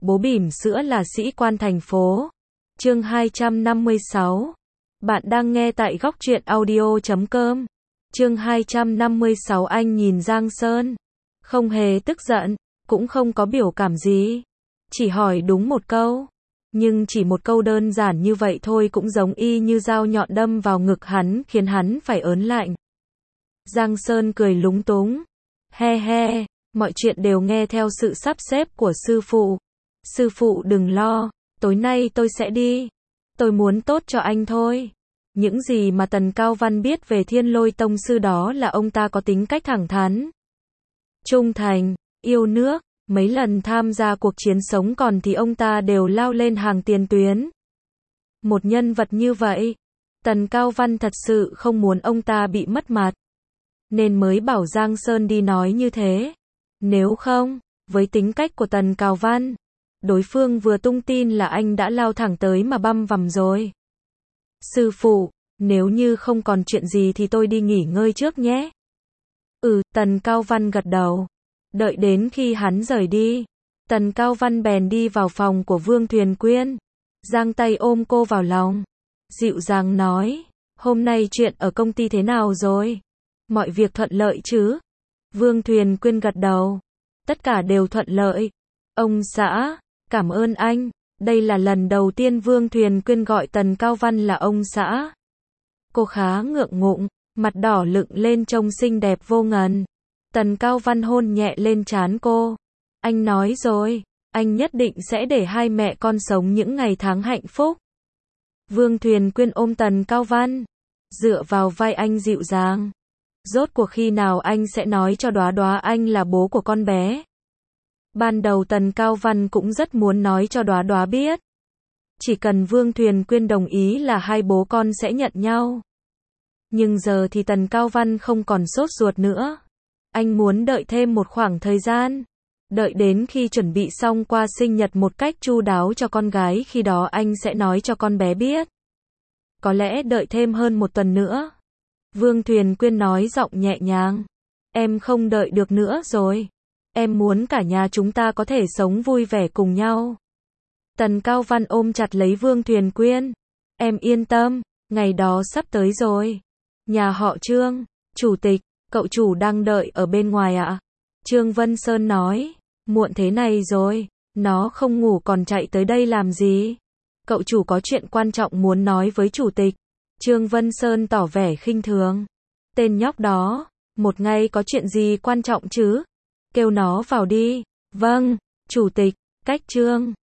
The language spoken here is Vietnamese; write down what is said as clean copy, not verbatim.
Bố bỉm sữa là sĩ quan thành phố. Chương 256. Bạn đang nghe tại góc truyện audio.com. Chương 256. Anh nhìn Giang Sơn, không hề tức giận, cũng không có biểu cảm gì, chỉ hỏi đúng một câu. Nhưng chỉ một câu đơn giản như vậy thôi cũng giống y như dao nhọn đâm vào ngực hắn, khiến hắn phải ớn lạnh. Giang Sơn cười lúng túng. He he, mọi chuyện đều nghe theo sự sắp xếp của sư phụ. Sư phụ đừng lo, tối nay tôi sẽ đi. Tôi muốn tốt cho anh thôi. Những gì mà Tần Cao Văn biết về Thiên Lôi Tông sư đó là ông ta có tính cách thẳng thắn, trung thành, yêu nước. Mấy lần tham gia cuộc chiến sống còn thì ông ta đều lao lên hàng tiền tuyến. Một nhân vật như vậy, Tần Cao Văn thật sự không muốn ông ta bị mất mặt, nên mới bảo Giang Sơn đi nói như thế. Nếu không, với tính cách của Tần Cao Văn, đối phương vừa tung tin là anh đã lao thẳng tới mà băm vằm rồi. Sư phụ, nếu như không còn chuyện gì thì tôi đi nghỉ ngơi trước nhé. Tần Cao Văn gật đầu. Đợi đến khi hắn rời đi, Tần Cao Văn bèn đi vào phòng của Vương Thuyền Quyên, giang tay ôm cô vào lòng, dịu dàng nói, hôm nay chuyện ở công ty thế nào rồi? Mọi việc thuận lợi chứ? Vương Thuyền Quyên gật đầu. Tất cả đều thuận lợi. Ông xã, cảm ơn anh. Đây là lần đầu tiên Vương Thuyền Quyên gọi Tần Cao Văn là ông xã. Cô khá ngượng ngùng, mặt đỏ lựng lên trông xinh đẹp vô ngần. Tần Cao Văn hôn nhẹ lên trán cô. Anh nói rồi, anh nhất định sẽ để hai mẹ con sống những ngày tháng hạnh phúc. Vương Thuyền Quyên ôm Tần Cao Văn, dựa vào vai anh dịu dàng. Rốt cuộc khi nào anh sẽ nói cho Đóa Đóa anh là bố của con bé? Ban đầu Tần Cao Văn cũng rất muốn nói cho Đóa Đóa biết. Chỉ cần Vương Thuyền Quyên đồng ý là hai bố con sẽ nhận nhau. Nhưng giờ thì Tần Cao Văn không còn sốt ruột nữa. Anh muốn đợi thêm một khoảng thời gian. Đợi đến khi chuẩn bị xong qua sinh nhật một cách chu đáo cho con gái, khi đó anh sẽ nói cho con bé biết. Có lẽ đợi thêm hơn một tuần nữa. Vương Thuyền Quyên nói giọng nhẹ nhàng. Em không đợi được nữa rồi. Em muốn cả nhà chúng ta có thể sống vui vẻ cùng nhau. Tần Cao Văn ôm chặt lấy Vương Thuyền Quyên. Em yên tâm, ngày đó sắp tới rồi. Nhà họ Trương, chủ tịch, cậu chủ đang đợi ở bên ngoài ạ? Trương Vân Sơn nói. Muộn thế này rồi, nó không ngủ còn chạy tới đây làm gì? Cậu chủ có chuyện quan trọng muốn nói với chủ tịch. Trương Vân Sơn tỏ vẻ khinh thường. Tên nhóc đó, một ngày có chuyện gì quan trọng chứ? Kêu nó vào đi. Vâng, chủ tịch. Cách Trương